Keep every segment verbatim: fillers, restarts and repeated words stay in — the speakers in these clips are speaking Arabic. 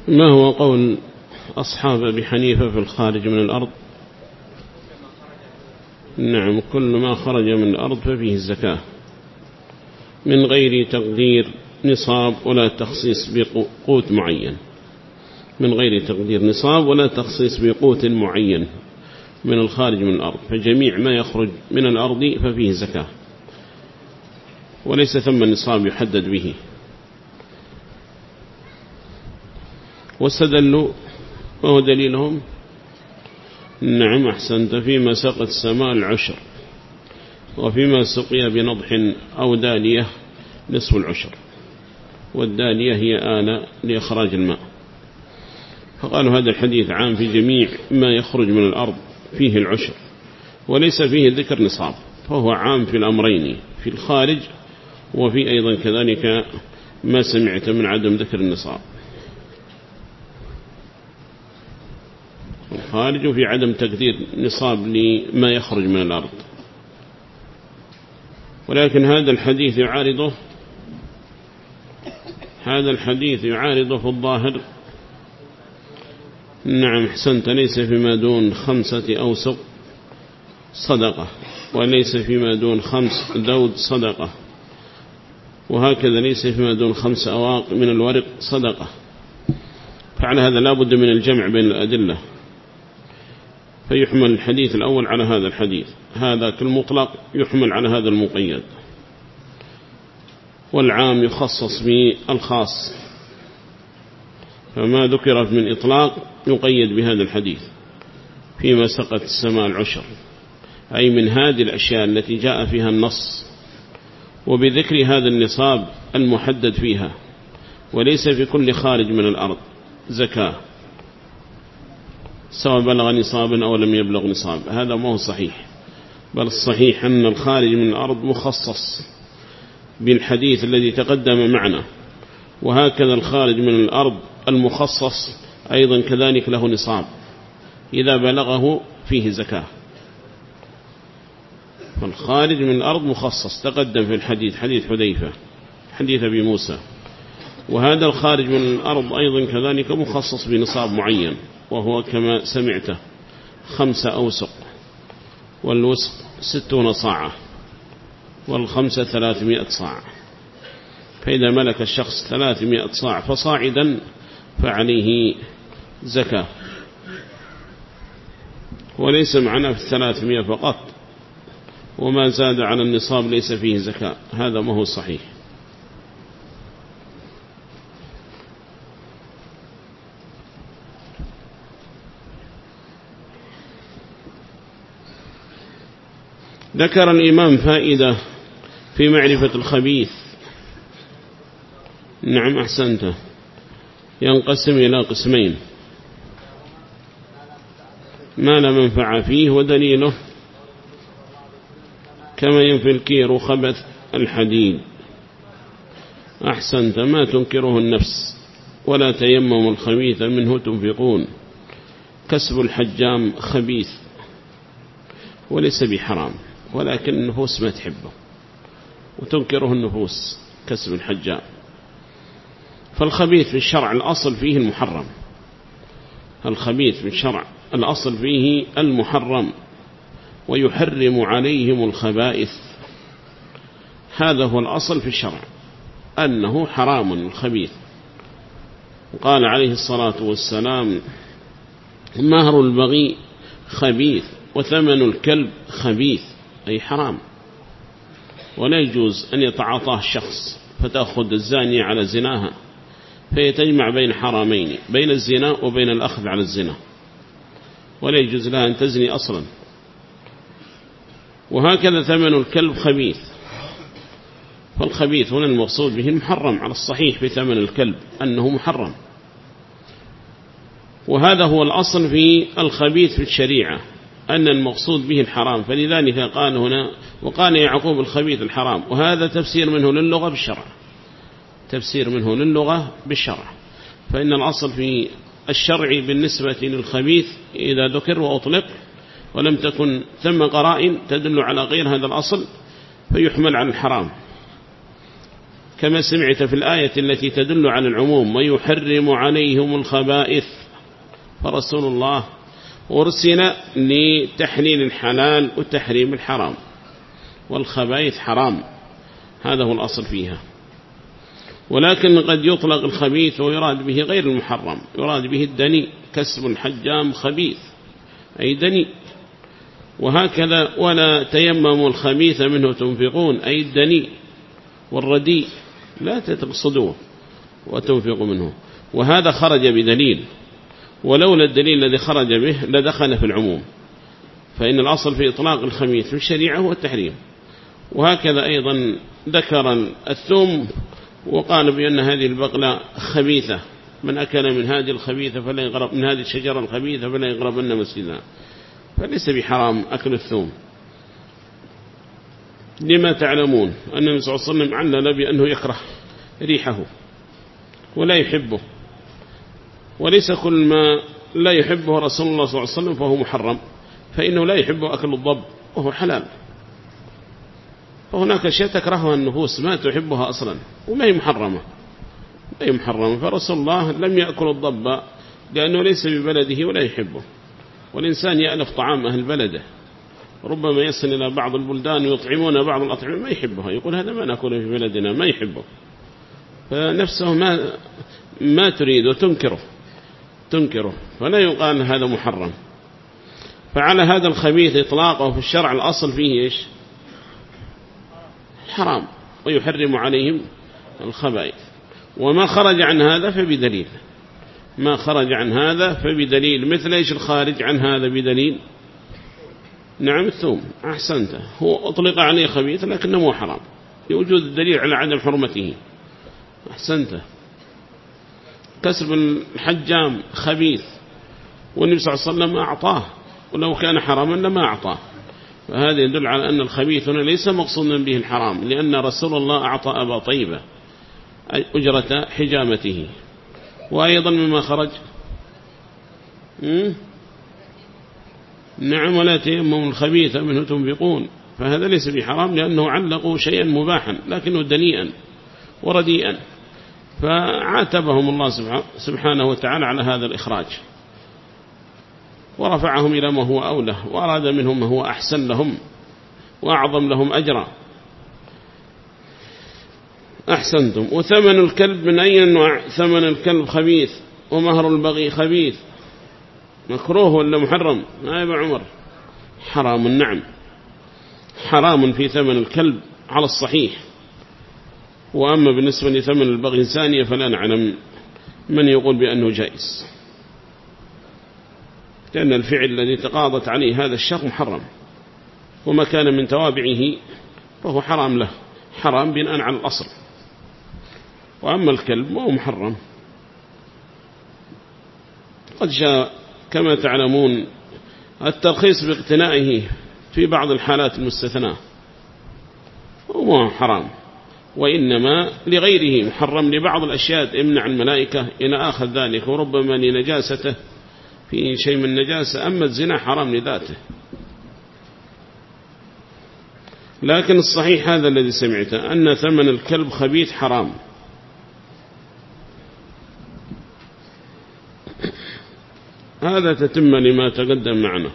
ما هو قول أصحاب أبي حنيفة في الخارج من الأرض؟ نعم، كل ما خرج من الأرض ففيه الزكاة من غير تقدير نصاب ولا تخصيص بقوت معين، من غير تقدير نصاب ولا تخصيص بقوت معين من الخارج من الأرض، فجميع ما يخرج من الأرض ففيه زكاة وليس ثم نصاب يحدد به. واستدلوا، وهو دليلهم نعم أحسنت، فيما سقت السماء العشر، وفيما سقي بنضح أو دالية نصف العشر، والدالية هي آلة لإخراج الماء. فقالوا هذا الحديث عام في جميع ما يخرج من الأرض فيه العشر وليس فيه ذكر نصاب، فهو عام في الأمرين، في الخارج وفي أيضا كذلك ما سمعت من عدم ذكر النصاب، الخارج وفي عدم تقدير نصاب لما يخرج من الأرض. ولكن هذا الحديث يعارضه هذا الحديث يعارضه في الظاهر. نعم حسنت، ليس فيما دون خمسة أوسق صدقة، وليس فيما دون خمس ذود صدقة، وهكذا ليس فيما دون خمس أواق من الورق صدقة. فعلى هذا لا بد من الجمع بين الأدلة، فيحمل الحديث الأول على هذا الحديث، هذا كالمطلق يحمل على هذا المقيد، والعام يخصص بالخاص، فما ذكر من إطلاق يقيد بهذا الحديث فيما سقت السماء العشر، أي من هذه الأشياء التي جاء فيها النص وبذكر هذا النصاب المحدد فيها، وليس في كل خارج من الأرض زكاة سواء بلغ نصابا أو لم يبلغ نصاب. هذا ما هو صحيح، بل الصحيح أن الخارج من الأرض مخصص بالحديث الذي تقدم معنا، وهكذا الخارج من الأرض المخصص أيضا كذلك له نصاب إذا بلغه فيه زكاة. فالخارج من الأرض مخصص تقدم في الحديث، حديث حذيفة، حديث أبي موسى. وهذا الخارج من الأرض أيضا كذلك مخصص بنصاب معين، وهو كما سمعته خمسة أوسق، والوسق ستون صاعة، والخمسة ثلاثمائة صاع. فإذا ملك الشخص ثلاثمائة صاع فصاعدا فعليه زكاة، وليس معنا في الثلاثمائة فقط، وما زاد على النصاب ليس فيه زكاة. هذا ما هو صحيح. ذكر الإمام فائدة في معرفة الخبيث. نعم أحسنت، ينقسم إلى قسمين: ما لا منفع فيه، ودليله كما ينفي الكير خبث الحديد. أحسنت، ما تنكره النفس، ولا تيمم الخبيث منه تنفقون. كسب الحجام خبيث وليس بحرام، ولكن النفوس ما تحبه وتنكره النفوس، كسب الحجام. فالخبيث في الشرع الأصل فيه المحرم، الخبيث في الشرع الأصل فيه المحرم، ويحرم عليهم الخبائث. هذا هو الأصل في الشرع، أنه حرام الخبيث. وقال عليه الصلاة والسلام: مهر البغي خبيث وثمن الكلب خبيث، أي حرام، ولا يجوز أن يتعاطاه الشخص فتأخذ الزانية على زناها، فيتجمع بين حرامين، بين الزنا وبين الأخذ على الزنا، ولا يجوز لها أن تزني أصلا. وهكذا ثمن الكلب خبيث، فالخبيث هنا المقصود به المحرم على الصحيح في ثمن الكلب، أنه محرم. وهذا هو الأصل في الخبيث في الشريعة، أن المقصود به الحرام، فلذلك قال هنا: وقال يعقوب الخبيث الحرام. وهذا تفسير منه للغة بالشرع، تفسير منه للغة بالشرع. فإن الأصل في الشرع بالنسبة للخبيث إذا ذكر وأطلق ولم تكن ثم قرائن تدل على غير هذا الأصل فيحمل على الحرام، كما سمعت في الآية التي تدل على العموم ويحرم عليهم الخبائث، فرسول الله أرسل لتحليل الحلال وتحريم الحرام، والخبائث حرام، هذا هو الأصل فيها. ولكن قد يطلق الخبيث ويراد به غير المحرم، يراد به الدني، كسب الحجام خبيث أي دني. وهكذا ولا تيمموا الخبيث منه تنفقون أي الدني والرديء لا تقصدوه وتنفقوا منه، وهذا خرج بدليل، ولولا الدليل الذي خرج به لدخل في العموم، فإن الأصل في إطلاق الخبيث في الشريعة هو التحريم. وهكذا أيضا ذكر الثوم وقال بأن هذه البقلة خبيثة، من أكل من هذه الخبيثة فلا يقرب من هذه الشجرة الخبيثة فلا يقربن مسجدنا، فليس بحرام أكل الثوم، لما تعلمون أن النبي صلى الله عليه وسلم علل بأنه يكره ريحه ولا يحبه، وليس كل ما لا يحبه رسول الله صلى الله عليه وسلم فهو محرم، فإنه لا يحبه أكل الضب وهو حلال، فهناك أشياء تكرهها النفوس ما تحبها أصلا وما هي محرمة، ما هي محرمة. فرسول الله لم يأكل الضب لأنه ليس ببلده ولا يحبه، والإنسان يألف طعام أهل بلده، ربما يصل إلى بعض البلدان ويطعمون بعض الأطعمة ما يحبها، يقول هذا ما نأكله في بلدنا ما يحبه، فنفسه ما ما تريد وتنكره تنكره فلا يقال هذا محرم. فعلى هذا الخبيث إطلاقه في الشرع الأصل فيه إيش؟ حرام، ويحرم عليهم الخبائث. وما خرج عن هذا فبدليل، ما خرج عن هذا فبدليل، مثل إيش الخارج عن هذا بدليل؟ نعم الثوم، أحسنت، هو أطلق عليه خبيث لكنه مو حرام لوجود الدليل على عدم حرمته، أحسنت. كسب الحجام خبيث والنبي صلى الله عليه وسلم أعطاه، ولو كان حراما لما أعطاه، فهذا يدل على أن الخبيث هنا ليس مقصودا به الحرام، لأن رسول الله أعطى أبا طيبة أجرة حجامته. وأيضا مما خرج نعم ولا تيمموا الخبيث منه تنفقون، فهذا ليس بحرام لأنه علقوا شيئا مباحا لكنه دنيئا ورديئا، فعاتبهم الله سبحانه وتعالى على هذا الإخراج، ورفعهم إلى ما هو أولى، وأراد منهم ما هو أحسن لهم وأعظم لهم أجرا. أحسنتم. وثمن الكلب من أي نوع؟ ثمن الكلب خبيث، ومهر البغي خبيث، مكروه ولا محرم؟ يا أبا عمر حرام، النعم حرام في ثمن الكلب على الصحيح. وأما بالنسبة لثمن البغي ثانية فلا نعلم من يقول بأنه جائز، لأن الفعل الذي تقاضت عليه هذا الشر محرم، وما كان من توابعه فهو حرام له، حرام بناء على الأصل. وأما الكلب ما هو محرم، قد جاء كما تعلمون الترخيص باقتنائه في بعض الحالات المستثناة، وما حرام، وإنما لغيره محرم، لبعض الأشياء يمنع الملائكة إلى آخر ذلك، وربما لنجاسته في شيء من النجاسة. أما الزنا حرام لذاته، لكن الصحيح هذا الذي سمعته أن ثمن الكلب خبيث حرام. هذا تتم لما تقدم معنا.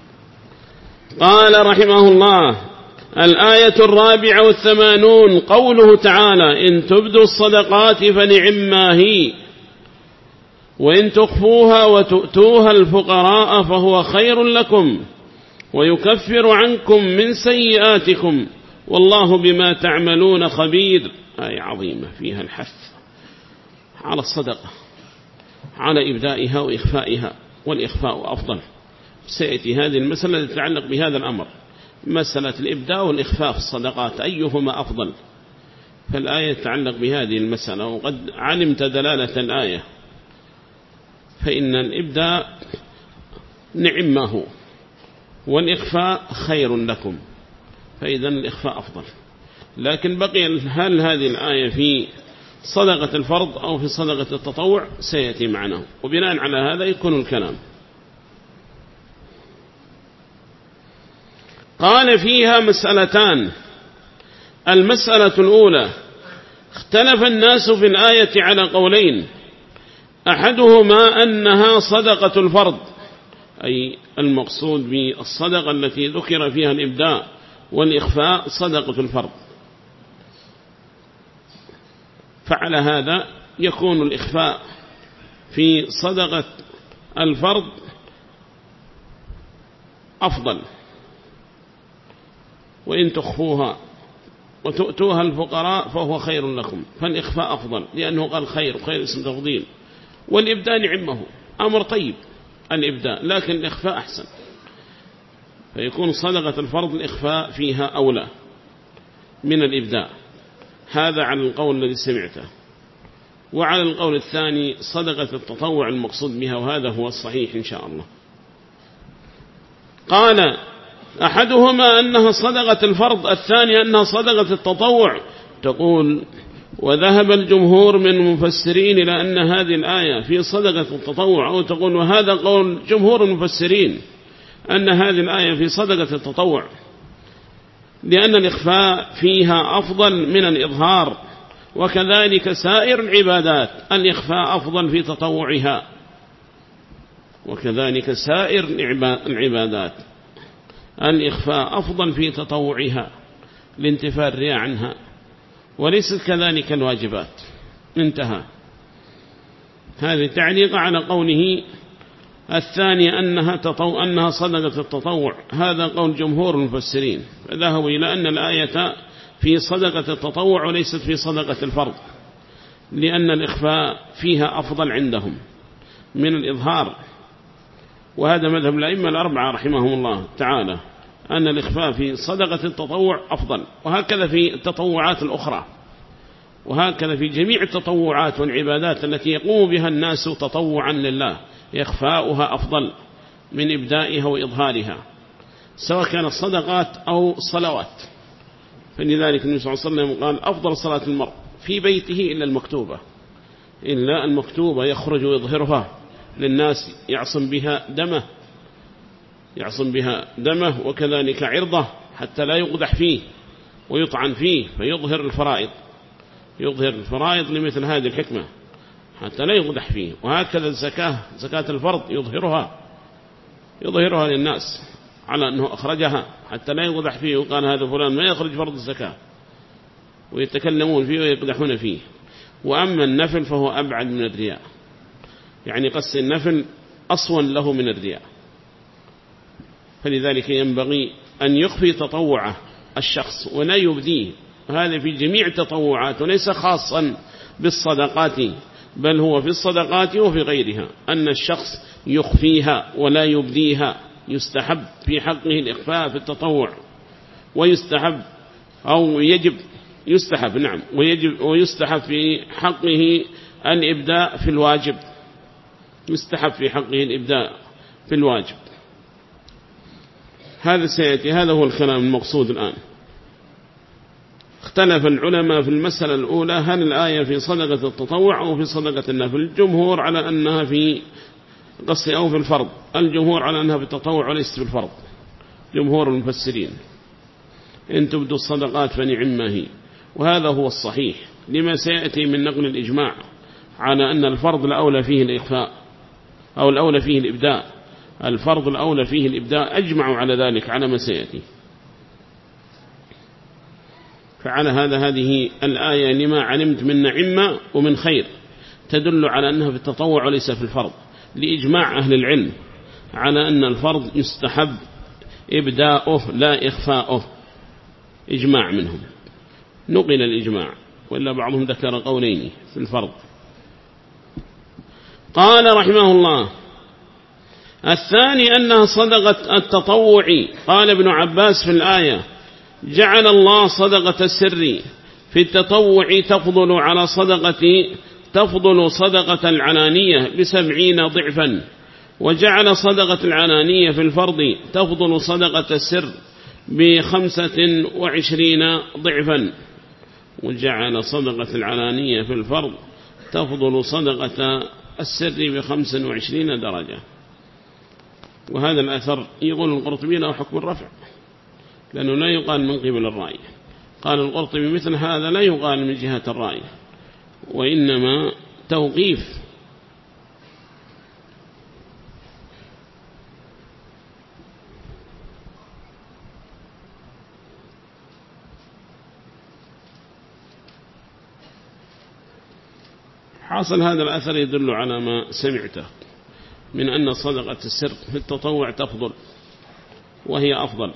قال رحمه الله: الآية الرابعة والثمانون قوله تعالى: إن تبدوا الصدقات فنعما هي، وإن تخفوها وتؤتوها الفقراء فهو خير لكم ويكفر عنكم من سيئاتكم والله بما تعملون خبير. آية عظيمة فيها الحث على الصدقة، على إبدائها وإخفائها، والإخفاء أفضل. سيأتي هذه المسألة التي تتعلق بهذا الأمر، مسألة الإبداء والإخفاء في الصدقات أيهما أفضل، فالآية تتعلق بهذه المسألة. وقد علمت دلالة الآية، فإن الإبداء نعم ما هو، والإخفاء خير لكم، فإذا الإخفاء أفضل. لكن بقي هل هذه الآية في صدقة الفرض أو في صدقة التطوع سيأتي معنا، وبناء على هذا يكون الكلام. قال: فيها مسألتان. المسألة الأولى: اختلف الناس في الآية على قولين، أحدهما أنها صدقة الفرض، أي المقصود بالصدقة التي ذكر فيها الإبداء والإخفاء صدقة الفرض، فعلى هذا يكون الإخفاء في صدقة الفرض أفضل، وإن تخفوها وتؤتوها الفقراء فهو خير لكم، فالإخفاء أفضل لأنه قال خير، خير اسم تفضيل، والإبداء نعمه أمر طيب الإبداء، لكن الإخفاء أحسن، فيكون صدقة الفرض الإخفاء فيها أولى من الإبداء. هذا على القول الذي سمعته. وعلى القول الثاني صدقة التطوع المقصود بها، وهذا هو الصحيح إن شاء الله. قال أحدهما أنها صدقة الفرض، الثاني أنها صدقة التطوع. تقول وذهب الجمهور من المفسرين إلى أن هذه الآية في صدقة التطوع، أو تقول وهذا قول جمهور المفسرين أن هذه الآية في صدقة التطوع، لأن الإخفاء فيها أفضل من الإظهار، وكذلك سائر العبادات الإخفاء أفضل في تطوعها، وكذلك سائر العبادات الإخفاء أفضل في تطوعها لانتفاء الرياء عنها، وليست كذلك الواجبات. انتهى. هذه تعليق على قوله الثاني أنها, تطو... أنها صدقة التطوع، هذا قول جمهور المفسرين، فذهبوا إلى أن الآية في صدقة التطوع وليست في صدقة الفرض، لأن الإخفاء فيها أفضل عندهم من الإظهار. وهذا مذهب الأئمة الأربعة رحمهم الله تعالى، أن الإخفاء في صدقة التطوع أفضل، وهكذا في التطوعات الأخرى، وهكذا في جميع التطوعات والعبادات التي يقوم بها الناس تطوعا لله إخفاؤها أفضل من إبدائها وإظهارها، سواء كانت صدقات أو صلوات. فلذلك النبي صلى الله عليه وسلم قال أفضل صلاة المرء في بيته إلا المكتوبة، إلا المكتوبة يخرج ويظهرها للناس يعصم بها دمه يعصم بها دمه وكذلك عرضه حتى لا يقدح فيه ويطعن فيه، فيظهر الفرائض يظهر الفرائض لمثل هذه الحكمة حتى لا يقدح فيه. وهكذا الزكاة، زكاة الفرض يظهرها يظهرها للناس على أنه أخرجها حتى لا يقدح فيه وقال هذا فلان ما يخرج فرض الزكاة، ويتكلمون فيه ويقدحون فيه. وأما النفل فهو أبعد من الرياء، يعني قص النفل أصون له من الرياء، فلذلك ينبغي أن يخفي تطوعه الشخص ولا يبديه، هذا في جميع التطوعات وليس خاصا بالصدقات، بل هو في الصدقات وفي غيرها، أن الشخص يخفيها ولا يبديها. يستحب في حقه الإخفاء في التطوع، ويستحب أو يجب يستحب نعم ويجب ويستحب في حقه الإبداء في الواجب، يستحب في حقه الإبداء في الواجب. هذا سيأتي، هذا هو الكلام المقصود الآن. اختلف العلماء في المسألة الأولى، هل الآية في صدقة التطوع أو في صدقة النفل؟ الجمهور على أنها في قص أو في الفرض، الجمهور على أنها في التطوع وليس في الفرض، جمهور المفسرين. إن تبدوا الصدقات فنعما هي، وهذا هو الصحيح لما سيأتي من نقل الإجماع على أن الفرض الأولى فيه الإخفاء أو الأولى فيه الإبداء، الفرض الأولى فيه الإبداء، أجمعوا على ذلك على ما سيأتي. فعلى هذا هذه الآية لما علمت من نعمة ومن خير تدل على أنها في التطوع وليس في الفرض، لإجماع أهل العلم على أن الفرض يستحب إبداؤه لا إخفاؤه، إجماع منهم، نقل الإجماع، وإلا بعضهم ذكر قولين في الفرض. قال رحمه الله الثاني أنها صدقة التطوع. قال ابن عباس في الآية جعل الله صدقة السر في التطوع تفضل على صدقة تفضل صدقة العلانية بسبعين ضعفا، وجعل صدقة العلانية في الفرض تفضل صدقة السر بخمسة وعشرين ضعفا، وجعل صدقة العلانية في الفرض تفضل صدقة السر بخمسة وعشرين درجة. وهذا الأثر يقول القرطبي له حكم الرفع، لأنه لا يقال من قبل الرأي، قال القرطبي مثل هذا لا يقال من جهة الرأي، وإنما توقيف. حاصل هذا الأثر يدل على ما سمعته من أن صدقة السر في التطوع تفضل، وهي أفضل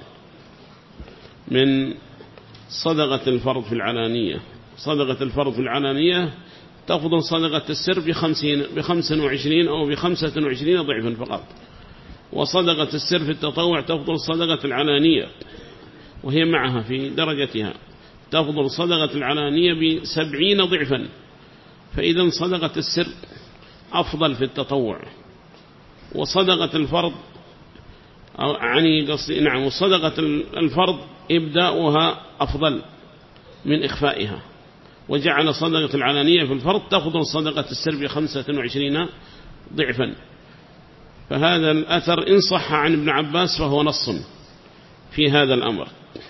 من صدقة الفرض في العلانية. صدقة الفرض في العلانية تفضل صدقة السر بخمسين بخمس وعشرين أو بخمسة وعشرين ضعفا فقط، وصدقة السر في التطوع تفضل صدقة العلانية وهي معها في درجتها، تفضل صدقة العلانية بسبعين ضعفا. فإذا صدقة السر أفضل في التطوع، وصدقة الفرض أو عني قصدي نعم وصدقة الفرض إبداؤها أفضل من إخفائها، وجعل صدقة العلانية في الفرض تفضل صدقة السر بخمسة وعشرين ضعفا. فهذا الأثر إن صح عن ابن عباس فهو نص في هذا الأمر،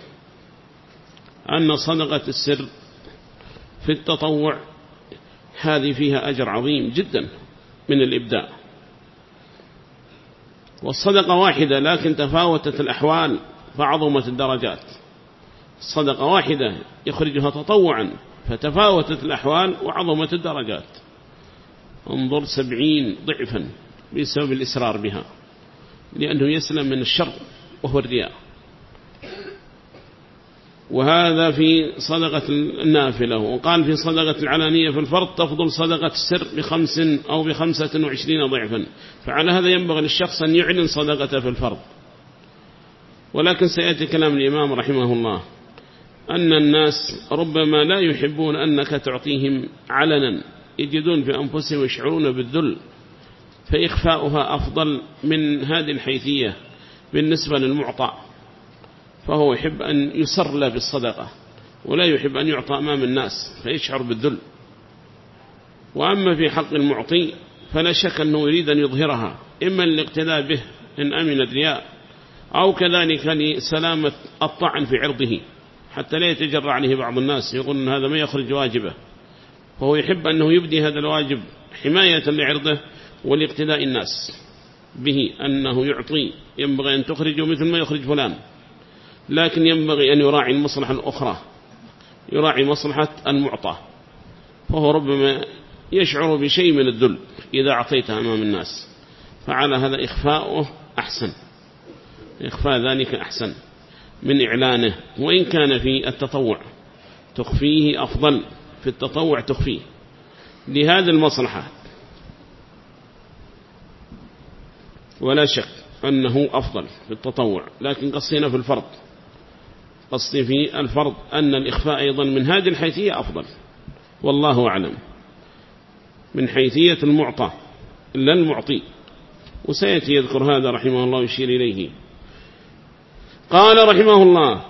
أن صدقة السر في التطوع هذه فيها أجر عظيم جدا من الإبداء. والصدقة واحدة لكن تفاوتت الأحوال فعظمت الدرجات. الصدقة واحدة يخرجها تطوعا فتفاوتت الأحوال وعظمت الدرجات. انظر سبعين ضعفا بسبب الإسرار بها، لأنه يسلم من الشر وهو الرياء. وهذا في صدقة النافلة. وقال في صدقة العلانية في الفرض تفضل صدقة السر بخمس أو بخمسة وعشرين ضعفا. فعلى هذا ينبغي للشخص أن يعلن صدقته في الفرض. ولكن سيأتي كلام الإمام رحمه الله أن الناس ربما لا يحبون أنك تعطيهم علنا، يجدون في أنفسهم يشعرون بالذل، فإخفاؤها أفضل من هذه الحيثية بالنسبة للمعطى، فهو يحب أن يسر له بالصدقة ولا يحب أن يعطى أمام الناس فيشعر بالذل. وأما في حق المعطي فلا شك أنه يريد أن يظهرها، إما للاقتداء به إن أمن الرياء، أو كذلك لسلامة الطعن في عرضه حتى لا يتجرع عليه بعض الناس يقول أن هذا ما يخرج واجبه، فهو يحب أنه يبدي هذا الواجب حماية لعرضه ولاقتداء الناس به أنه يعطي، ينبغي أن تخرجه مثل ما يخرج فلان، لكن ينبغي أن يراعي المصلحة الأخرى، يراعي مصلحة المعطى، فهو ربما يشعر بشيء من الذل إذا أعطيته أمام الناس. فعلى هذا إخفاؤه أحسن، إخفاء ذلك أحسن من إعلانه، وإن كان في التطوع تخفيه أفضل، في التطوع تخفيه لهذه المصلحة، ولا شك أنه أفضل في التطوع. لكن قصينا في الفرض، قصدي في الفرض أن الإخفاء أيضا من هذه الحيثية أفضل، والله أعلم، من حيثية المعطى لا المعطي. وسيأتي يذكر هذا رحمه الله يشير إليه. قال رحمه الله: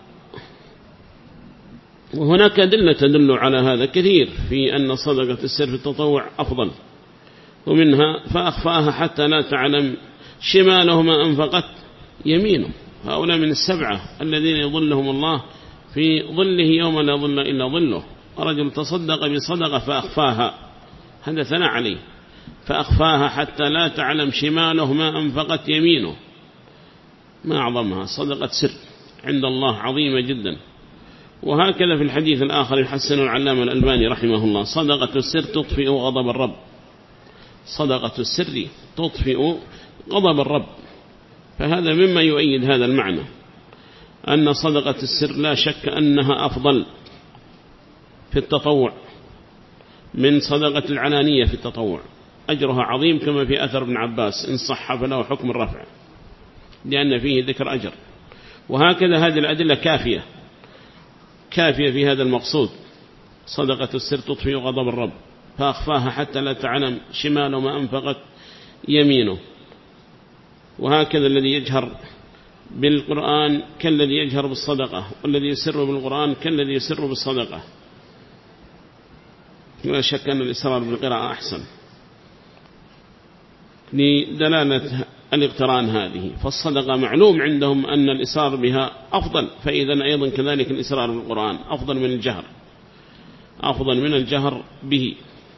وهناك أدلة تدل على هذا كثير في أن صدقة السر في التطوع أفضل، ومنها فأخفاها حتى لا تعلم شماله ما أنفقت يمينه. هؤلاء من السبعة الذين يظلهم الله في ظله يوم لا ظل إلا ظله. رجل تصدق بصدقة فأخفاها، هذا ثناء عليه، فأخفاها حتى لا تعلم شماله ما أنفقت يمينه. ما أعظمها صدقة سر عند الله، عظيمة جدا. وهكذا في الحديث الآخر يحسن العلامة الألباني رحمه الله: صدقة السر تطفئ غضب الرب. صدقة السر تطفئ غضب الرب. فهذا مما يؤيد هذا المعنى، أن صدقة السر لا شك أنها أفضل في التطوع من صدقة العلانية في التطوع، أجرها عظيم كما في أثر ابن عباس إن صح فله حكم الرفع، لأن فيه ذكر أجر. وهكذا هذه الأدلة كافية كافية في هذا المقصود. صدقة السر تطفئ غضب الرب، فأخفاها حتى لا تعلم شماله ما أنفقت يمينه. وهكذا الذي يجهر بالقرآن كالذي يجهر بالصدقة، والذي يسر بالقرآن كالذي يسر بالصدقة. لا شك أن الإسرار بالقراءة أحسن، لدلالة الاقتران هذه، فالصدقة معلوم عندهم أن الإسرار بها أفضل، فإذا أيضا كذلك الإسرار بالقرآن أفضل من الجهر، أفضل من الجهر به.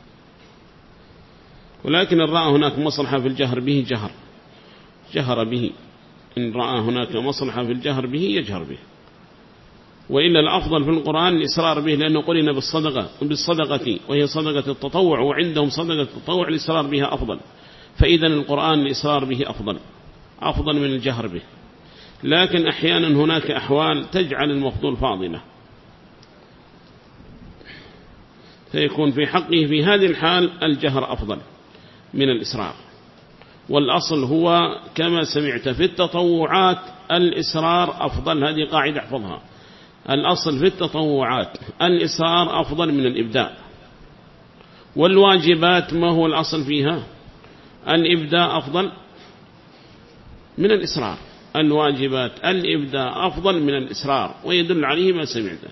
ولكن إن رأى هناك مصلحة في الجهر به جهر جهر به، إن رأى هناك مصلحة في الجهر به يجهر به، وإلا الأفضل في القرآن الإسرار به، لأنه قلنا بالصدقة بالصدقة وهي صدقة التطوع، وعندهم صدقة التطوع الإسرار بها أفضل، فإذا القرآن الإسرار به أفضل أفضل من الجهر به. لكن أحيانا هناك أحوال تجعل المفضول فاضلة، فيكون في حقه في هذه الحال الجهر أفضل من الإسرار. والأصل هو كما سمعت في التطوعات الإسرار أفضل، هذه قاعدة احفظها، الأصل في التطوعات الإسرار أفضل من الإبداء. والواجبات ما هو الأصل فيها؟ الإبداء أفضل من الإسرار، الواجبات الإبداء أفضل من الإسرار، ويدل عليه ما سمعته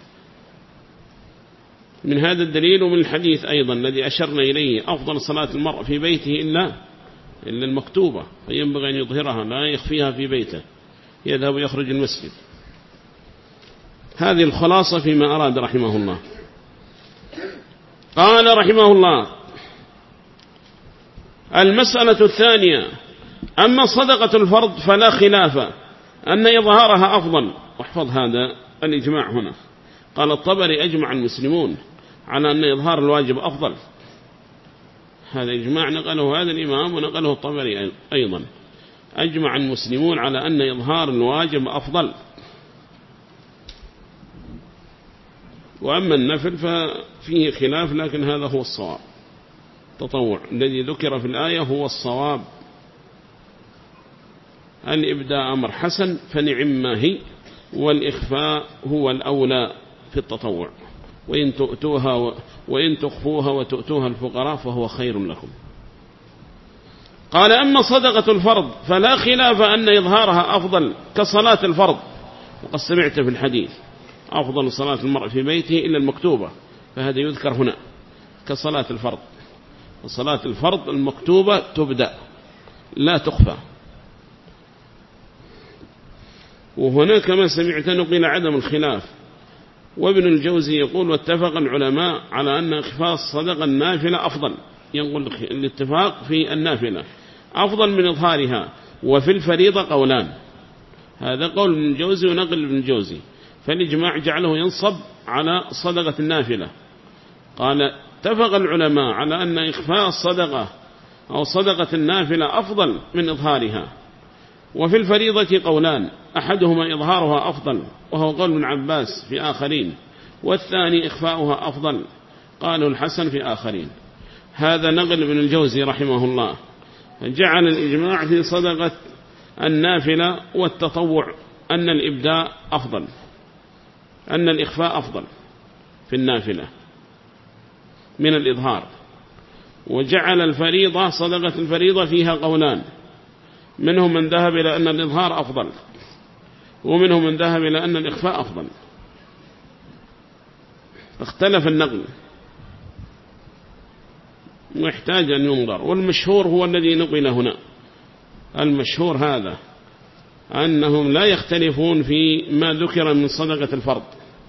من هذا الدليل. ومن الحديث أيضا الذي أشرنا إليه أفضل صلاة المرء في بيته إلا إلا المكتوبة، فينبغي أن يظهرها لا يخفيها في بيته، يذهب يخرج المسجد. هذه الخلاصة فيما أراد رحمه الله. قال رحمه الله: المسألة الثانية: أما صدقة الفرض فلا خلاف أن إظهارها أفضل. واحفظ هذا الإجماع هنا، قال الطبري: أجمع المسلمون على أن إظهار الواجب أفضل. هذا إجماع نقله هذا الإمام ونقله الطبري أيضا، أجمع المسلمون على أن إظهار الواجب أفضل. وأما النفل ففيه خلاف، لكن هذا هو الصواب. التطوع الذي ذكر في الآية هو الصواب. الإبداء أمر حسن فنعم ما هي، والإخفاء هو الأولى في التطوع، وإن تؤتوها وإن تخفوها وتؤتوها الفقراء فهو خير لكم. قال: أما صدقة الفرض فلا خلاف أن إظهارها أفضل كصلاة الفرض. وقد سمعت في الحديث: أفضل صلاة المرء في بيته إلا المكتوبة، فهذا يذكر هنا كصلاة الفرض. وصلاة الفرض المكتوبة تبدأ لا تخفى. وهنا كما سمعت نقل عدم الخلاف. وابن الجوزي يقول: واتفق العلماء على أن إخفاء الصدقة النافلة أفضل. ينقل الاتفاق في النافلة أفضل من إظهارها. وفي الفريضة قولان، هذا قول ابن الجوزي ونقل ابن الجوزي، فالإجماع جعله ينصب على صدقة النافلة. قال: اتفق العلماء على أن إخفاء الصدقة أو صدقة النافلة أفضل من إظهارها. وفي الفريضة قولان، أحدهما إظهارها أفضل وهو قول ابن عباس في آخرين، والثاني إخفاؤها أفضل قالوا الحسن في آخرين. هذا نقل ابن الجوزي رحمه الله، جعل الإجماع في صدقة النافلة والتطوع أن الإبداء أفضل، أن الإخفاء أفضل في النافلة من الإظهار. وجعل الفريضة صدقة الفريضة فيها قولان، منهم من ذهب إلى أن الإظهار أفضل، ومنهم من ذهب إلى أن الإخفاء أفضل. اختلف النقل ويحتاج أن ينظر. والمشهور هو الذي نقل هنا، المشهور هذا أنهم لا يختلفون في ما ذكر من صدقة الفرض.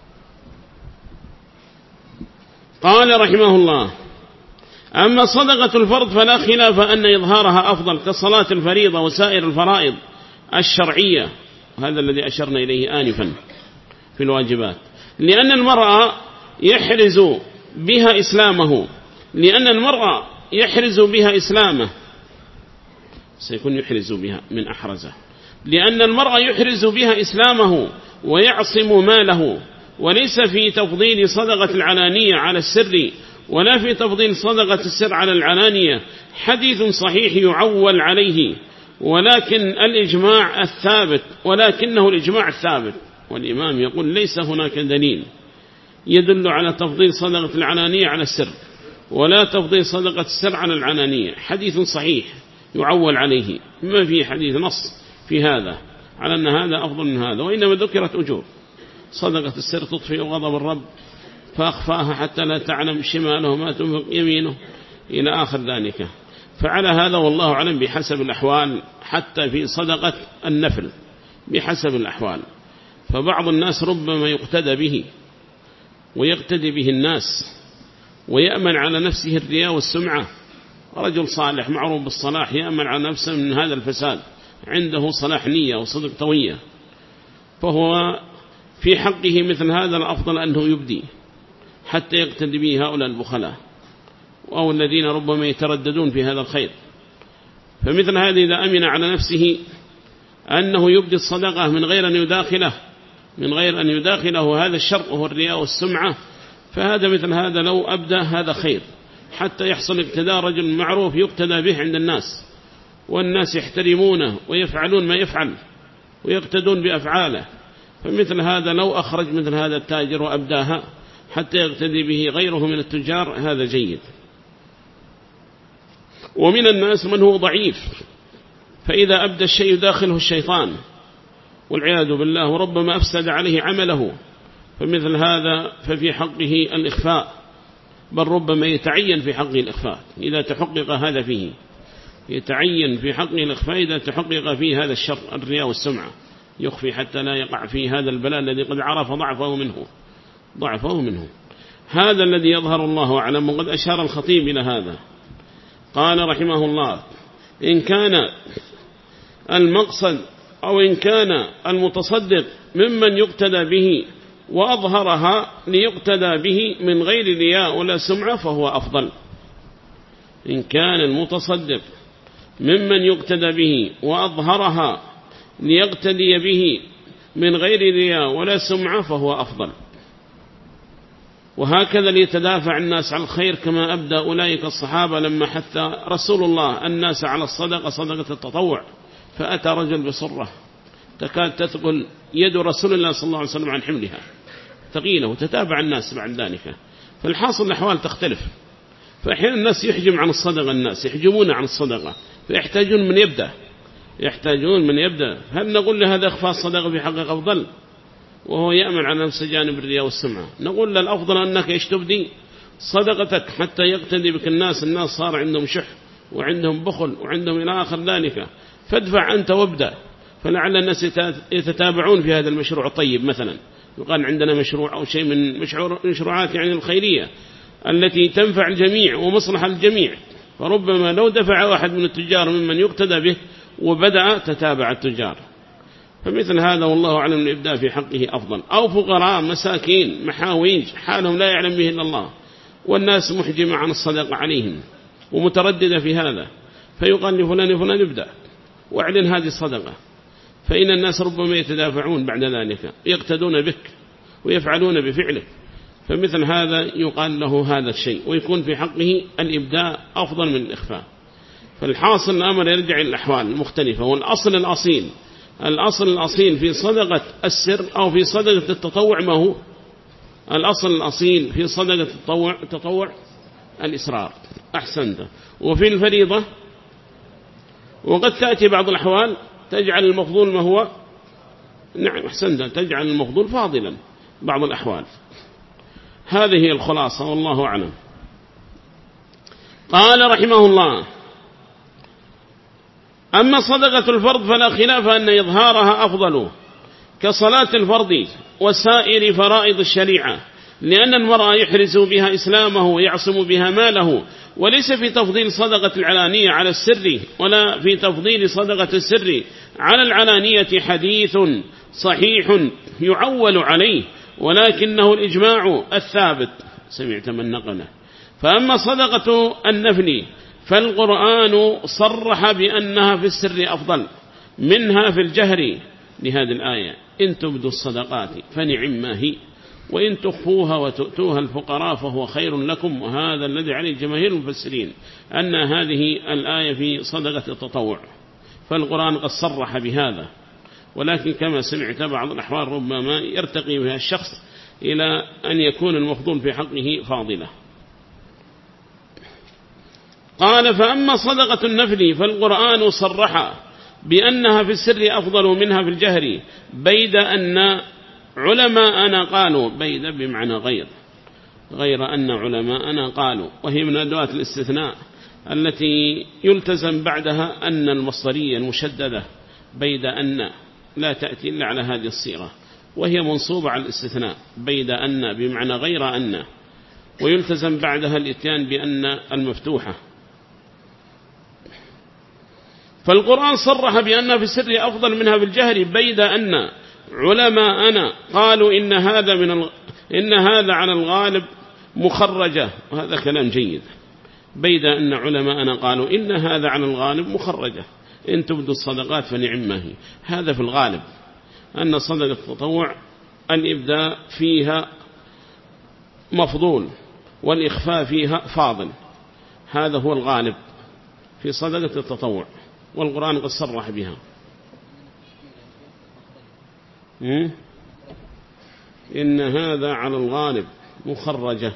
قال رحمه الله: أما صدقة الفرض فلا خلاف أن إظهارها أفضل كصلاة الفريضة وسائر الفرائض الشرعية، هذا الذي أشرنا إليه آنفا في الواجبات، لأن المرأة يحرز بها إسلامه، لأن المرأة يحرز بها إسلامه، سيكون يحرز بها من أحرزه، لأن المرأة يحرز بها إسلامه ويعصم ماله. وليس في تفضيل صدقة العلانية على السر ولا في تفضيل صدقة السر على العلانية حديث صحيح يعول عليه، ولكن الإجماع الثابت ولكنه الإجماع الثابت. والإمام يقول: ليس هناك دليل يدل على تفضيل صدقة العلانية على السر ولا تفضيل صدقة السر على العلانية، حديث صحيح يعول عليه، ما في حديث نص في هذا على أن هذا أفضل من هذا، وإنما ذكرت أجور. صدقة السر تطفئ غضب الرب فأخفاها حتى لا تعلم شماله ما تنفق يمينه إلى آخر ذلك. فعلى هذا والله أعلم بحسب الأحوال، حتى في صدقة النفل بحسب الأحوال. فبعض الناس ربما يقتدى به ويقتدي به الناس ويأمن على نفسه الرياء والسمعة، رجل صالح معروف بالصلاح يأمن على نفسه من هذا الفساد، عنده صلاح نية وصدق طوية، فهو في حقه مثل هذا الأفضل أنه يبدي حتى يقتدي به هؤلاء البخلاء أو الذين ربما يترددون في هذا الخير. فمثل هذا إذا أمن على نفسه أنه يبدي الصدقة من غير أن يداخله من غير أن يداخله هذا الشر وهو الرياء والسمعة، فهذا مثل هذا لو أبدى هذا خير حتى يحصل اقتداء رجل معروف يقتدى به عند الناس، والناس يحترمونه ويفعلون ما يفعل ويقتدون بأفعاله. فمثل هذا لو أخرج مثل هذا التاجر وأبداها حتى يقتدي به غيره من التجار هذا جيد. ومن الناس من هو ضعيف، فإذا أبدى الشيء داخله الشيطان والعياذ بالله وربما أفسد عليه عمله، فمثل هذا ففي حقه الإخفاء، بل ربما يتعين في حقه الإخفاء إذا تحقق هذا فيه، يتعين في حقه الإخفاء إذا تحقق فيه هذا الشر الرياء والسمعة، يخفي حتى لا يقع في هذا البلاء الذي قد عرف ضعفه منه ضعفه منه هذا الذي يظهر الله أعلم. وقد أشار الخطيب إلى هذا، قال رحمه الله: إن كان المقصد أو إن كان المتصدق ممن يقتدى به وأظهرها ليقتدى به من غير رياء ولا سمعة فهو أفضل. إن كان المتصدق ممن يقتدى به وأظهرها ليقتدي به من غير رياء ولا سمعة فهو أفضل. وهكذا ليتدافع الناس على الخير كما أبدأ أولئك الصحابة لما حث رسول الله الناس على الصدقة صدقة التطوع، فأتى رجل بصرة تكاد تثقل يد رسول الله صلى الله عليه وسلم عن حملها ثقيلة، وتتابع الناس بعد ذلك. فالحاصل الأحوال تختلف، فأحيانا الناس يحجم عن الصدقة، الناس يحجمون عن الصدقة فيحتاجون من يبدأ يحتاجون من يبدأ هل نقول لهذا إخفاء الصدقة في حقك أفضل وهو يأمن على نفسه جانب الرياء والسمعة؟ نقول له الأفضل أنك إيش تبدي صدقتك حتى يقتدي بك الناس. الناس صار عندهم شح وعندهم بخل وعندهم إلى آخر ذلك، فادفع أنت وابدأ، فلعل الناس يتتابعون في هذا المشروع الطيب. مثلا يقال عندنا مشروع أو شيء من مشروعات يعني الخيرية التي تنفع الجميع ومصلحة الجميع، فربما لو دفع واحد من التجار ممن يقتدى به وبدأ تتابع التجار. فمثل هذا والله أعلم الإبداء في حقه أفضل. أو فقراء مساكين محاويج حالهم لا يعلم به إلا الله، والناس محجمة عن الصدقة عليهم ومترددة في هذا، فيقال لفلان فلان ابدأ واعلن هذه الصدقة، فإن الناس ربما يتدافعون بعد ذلك يقتدون بك ويفعلون بفعلك. فمثل هذا يقال له هذا الشيء ويكون في حقه الإبداء أفضل من الإخفاء. فالحاصل الأمر يرجع إلى الأحوال المختلفة. والأصل الأصيل الأصل الأصيل في صدقة السر أو في صدقة التطوع ما هو؟ الأصل الأصيل في صدقة التطوع التطوع الإسرار. أحسنت. وفي الفريضة وقد تأتي بعض الأحوال تجعل المفضول ما هو؟ نعم أحسنت، تجعل المفضول فاضلا بعض الأحوال. هذه هي الخلاصة والله أعلم. قال رحمه الله: أما صدقة الفرض فلا خلاف أن إظهارها أفضل كصلاة الفرض وسائر فرائض الشريعة، لأن المرأة يحرز بها إسلامه ويعصم بها ماله، وليس في تفضيل صدقة العلانية على السر ولا في تفضيل صدقة السر على العلانية حديث صحيح يعول عليه، ولكنه الإجماع الثابت سمعت من نقله. فأما صدقة النفل فالقرآن صرح بأنها في السر أفضل منها في الجهر لهذه الآية: إن تبدوا الصدقات فنعم ما هي وإن تخفوها وتؤتوها الفقراء فهو خير لكم. وهذا الذي عليه جماهير المفسرين أن هذه الآية في صدقة التطوع، فالقرآن قد صرح بهذا. ولكن كما سمعت بعض الأحوال ربما يرتقي بها الشخص إلى أن يكون المفضول في حقه فاضلة. قال: فأما صدقة النفل فالقرآن صرح بأنها في السر أفضل منها في الجهر، بيد أن علماءنا قالوا، بيد بمعنى غير غير أن علماءنا قالوا، وهي من أدوات الاستثناء التي يلتزم بعدها أن المصدرية المشددة بيد أن لا تأتي إلا على هذه الصيغة، وهي منصوبة على الاستثناء بيد أن بمعنى غير أن، ويلتزم بعدها الإتيان بأن المفتوحة. فالقرآن صرح بأن في السر أفضل منها بالجهر بيد أن علماءنا قالوا إن هذا من ال... إن هذا على الغالب مخرجة، وهذا كلام جيد. بيد أن علماءنا قالوا إن هذا على الغالب مخرجة، إن تبدوا الصدقات فنعم هي. هذا في الغالب أن صدقة التطوع الإبداء فيها مفضول والإخفاء فيها فاضل، هذا هو الغالب في صدقة التطوع، والقرآن قد صرح بها. إن هذا على الغالب مخرجة،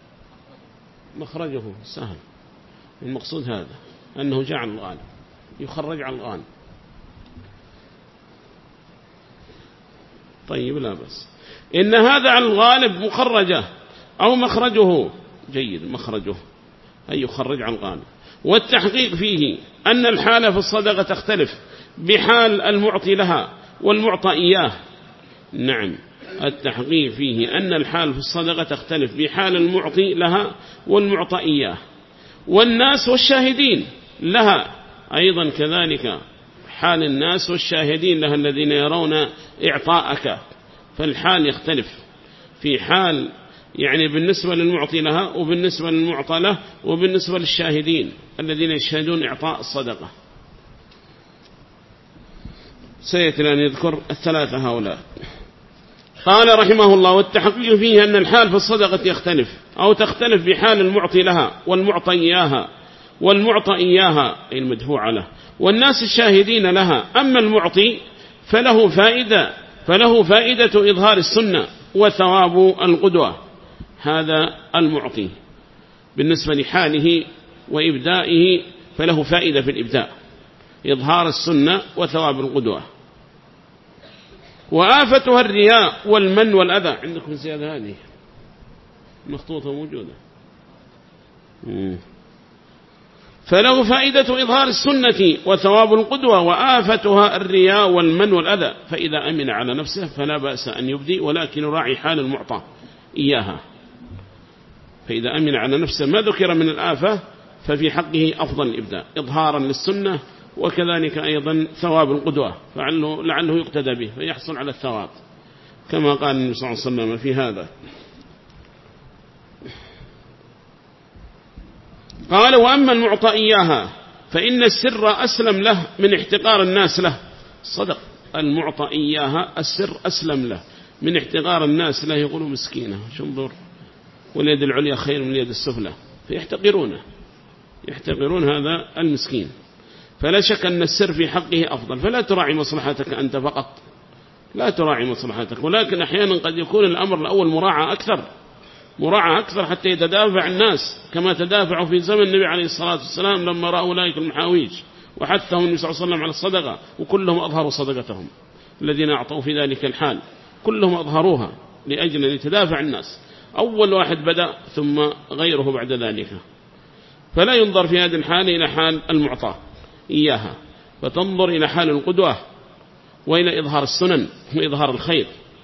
مخرجه سهل، المقصود هذا أنه جاء على الغالب، يخرج على الغالب. طيب لا بس، إن هذا على الغالب مخرجة أو مخرجه، جيد مخرجه أي يخرج على الغالب. والتحقيق فيه أن الحالة في الصدقة تختلف بحال المعطي لها والمعطى إياه. نعم، التحقيق فيه أن الحال في الصدقة تختلف بحال المعطي لها والمعطى إياه، والناس والشاهدين لها أيضا كذلك، حال الناس والشاهدين لها الذين يرون إعطاءك، فالحال يختلف في حال يعني بالنسبة للمعطي لها وبالنسبة للمعطى له وبالنسبة للشاهدين الذين يشهدون إعطاء الصدقة. سيأتي أن يذكر الثلاثة هؤلاء. قال رحمه الله: والتحقيق فيه أن الحال في الصدقة يختلف أو تختلف بحال المعطي لها والمعطى إياها والمعطى إياها أي المدفوع له والناس الشاهدين لها. أما المعطي فله فائدة فله فائدة إظهار السنة وثواب القدوة، هذا المعطي بالنسبة لحاله وإبدائه فله فائدة في الإبداء، إظهار السنة وثواب القدوة. وآفتها الرياء والمن والأذى. عندكم زيادة هذه مخطوطة موجودة. فله فائدة إظهار السنة وثواب القدوة، وآفتها الرياء والمن والأذى. فإذا أمن على نفسه فلا بأس أن يبدي، ولكن راعي حال المعطى إياها. فإذا أمن على نفسه ما ذكر من الآفة ففي حقه أفضل الإبداء إظهارا للسنة، وكذلك أيضا ثواب القدوة، فعله لعله يقتدى به فيحصل على الثواب كما قال النبي صلى الله عليه وسلم في هذا. قال: وأما المعطى إياها فإن السر أسلم له من احتقار الناس له. صدق، المعطى إياها السر أسلم له من احتقار الناس له، يقولوا مسكينة شنظر واليد العليا خير من اليد السفلى، فيحتقرونه، يحتقرون هذا المسكين. فلا شك أن السر في حقه أفضل، فلا تراعي مصلحتك أنت فقط، لا تراعي مصلحتك، ولكن أحيانا قد يكون الأمر الأول مراعى أكثر، مراعى أكثر حتى يتدافع الناس كما تدافعوا في زمن النبي عليه الصلاة والسلام لما رأوا أولئك المحاويج وحثهم النبي صلى الله عليه وسلم على الصدقة، وكلهم أظهروا صدقتهم الذين أعطوا في ذلك الحال، كلهم أظهروها لأجل أن يتدافع الناس، أول واحد بدأ ثم غيره بعد ذلك. فلا ينظر في هذه الحال إلى حال المعطى إياها، فتنظر إلى حال القدوة وإلى إظهار السنن وإظهار الخير.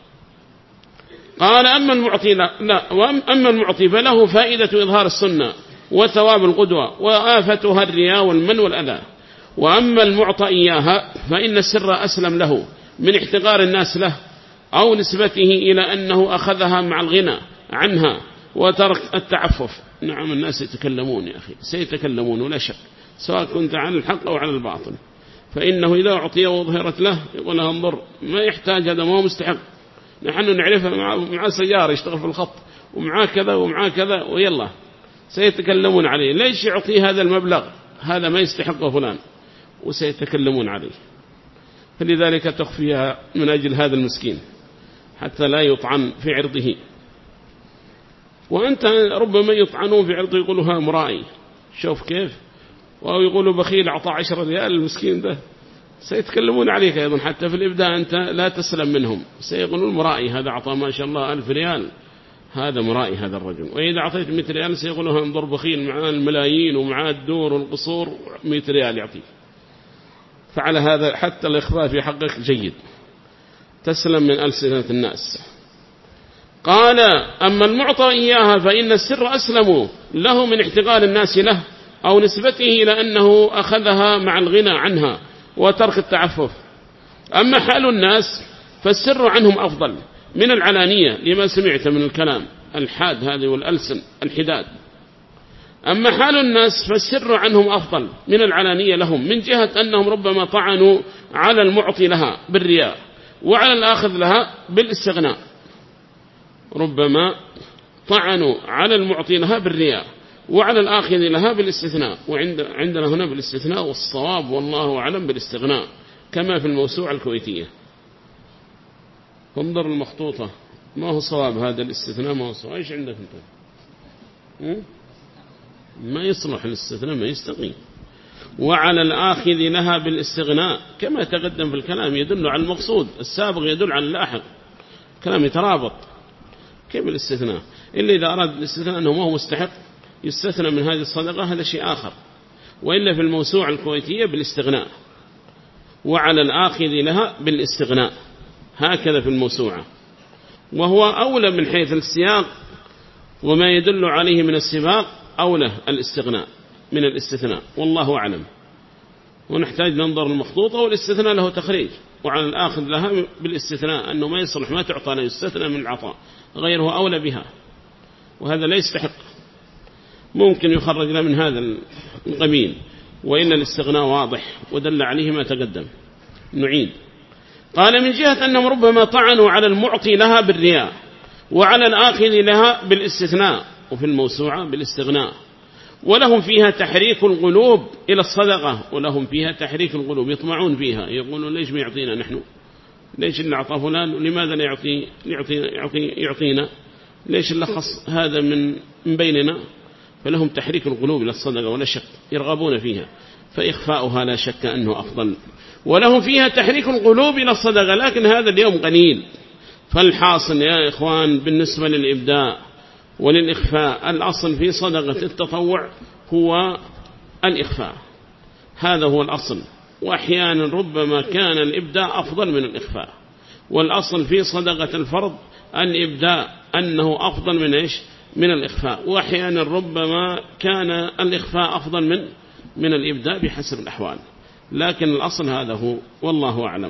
قال: أما المعطي لا, لا أما المعطي فله فائدة إظهار السنة وثواب القدوة، وآفتها الرياء والمن والأذى. وأما المعطى إياها فإن السر أسلم له من احتقار الناس له أو نسبته إلى أنه أخذها مع الغنى عنها وترك التعفف. نعم، الناس يتكلمون يا أخي، سيتكلمون ولا شك، سواء كنت على الحق أو على الباطل، فإنه إذا أعطي وظهرت له يقول له انظر ما يحتاج، هذا ما هو مستحق، نحن نعرفه مع سيارة يشتغل في الخط ومعاه كذا ومعاه كذا، ويلا سيتكلمون عليه، ليش يعطي هذا المبلغ، هذا ما يستحقه فلان، وسيتكلمون عليه. فلذلك تخفيها من أجل هذا المسكين حتى لا يطعن في عرضه. وأنت ربما يطعنون في عرضه، يقولوا ها مرائي شوف كيف، أو يقولوا بخيل أعطى عشر ريال المسكين ده، سيتكلمون عليك أيضا حتى في الإبداع أنت لا تسلم منهم، سيقولون مرائي هذا أعطى ما شاء الله ألف ريال، هذا مرائي هذا الرجل. وإذا أعطيت مئة ريال سيقولها انظر بخيل معاه الملايين ومعاه الدور والقصور مئة ريال يعطيه. فعلى هذا حتى الإخفاء في حقك جيد، تسلم من ألسنة الناس. قال أما المعطى إياها فإن السر أسلم له من احتقار الناس له أو نسبته إلى أنه أخذها مع الغنى عنها وترك التعفف. أما حال الناس فالسر عنهم أفضل من العلانية لما سمعت من الكلام الحاد هذه والألسن الحداد. أما حال الناس فالسر عنهم أفضل من العلانية لهم من جهة أنهم ربما طعنوا على المعطي لها بالرياء وعلى الآخذ لها بالاستغناء، ربما طعنوا على المعطي لها بالرياء وعلى الآخذ لها بالاستثناء، وعندنا هنا بالاستثناء والصواب والله أعلم بالاستغناء كما في الموسوعة الكويتية. انظر المخطوطة ما هو صواب هذا الاستثناء، ما هو صواب. ايش عندك انت؟ ما يصلح الاستثناء، ما يستقيم. وعلى الآخذ لها بالاستغناء كما تقدم في الكلام يدل على المقصود، السابق يدل على اللاحق، كلام يترابط. كيف الاستثناء؟ إلا إذا أراد الاستثناء أنه ما هو مستحق يستثنى من هذه الصدقة هذا شيء آخر، وإلا في الموسوعة الكويتية بالاستغناء وعلى الآخذ لها بالاستغناء هكذا في الموسوعة، وهو أولى من حيث السياق وما يدل عليه من السباق أولى الاستغناء من الاستثناء والله أعلم. ونحتاج ننظر المخطوطة والاستثناء له تخريج، وعلى الآخذ لها بالاستثناء أنه ما يصلح ما تعطى لا يستثنى من العطاء غيره أولى بها، وهذا لا يستحق ممكن يخرج له من هذا القبيل، وإن الاستغناء واضح ودل عليه ما تقدم. نعيد. قال من جهة أنهم ربما طعنوا على المعطي لها بالرياء وعلى الآخذ لها بالاستثناء، وفي الموسوعة بالاستغناء، ولهم فيها تحريك القلوب إلى الصدقة، ولهم فيها تحريك القلوب يطمعون فيها، يقولون ليش ما يعطينا نحن، ليش اللي أعطى فلان ولماذا لا يعطي يعطي يعطي يعطينا، ليش اللي خص هذا من من بيننا. فلهم تحريك القلوب إلى الصدقة ولا شك يرغبون فيها، فإخفاؤها لا شك أنه أفضل. ولهم فيها تحريك القلوب إلى الصدقة، لكن هذا اليوم قليل. فالحاصل يا إخوان بالنسبة للإبداء وللإخفاء الأصل في صدقة التطوع هو الإخفاء، هذا هو الأصل. وأحيانا ربما كان الإبداء أفضل من الإخفاء، والأصل في صدقة الفرض الإبداء أنه أفضل من إيش؟ من الإخفاء. وأحيانا ربما كان الإخفاء أفضل من من الإبداء بحسب الأحوال، لكن الأصل هذا هو والله أعلم.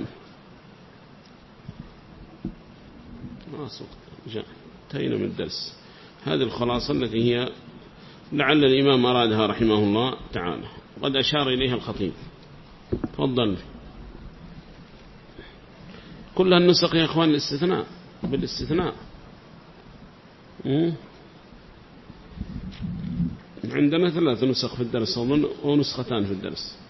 ما صوت جاء انتهينا من الدرس. هذه الخلاصة التي هي لعل الإمام أرادها رحمه الله تعالى، قد أشار إليها الخطيب. تفضل. كلها النسخ يا أخوان الاستثناء بالاستثناء. عندنا ثلاث نسخ في الدرس ونسختان في الدرس.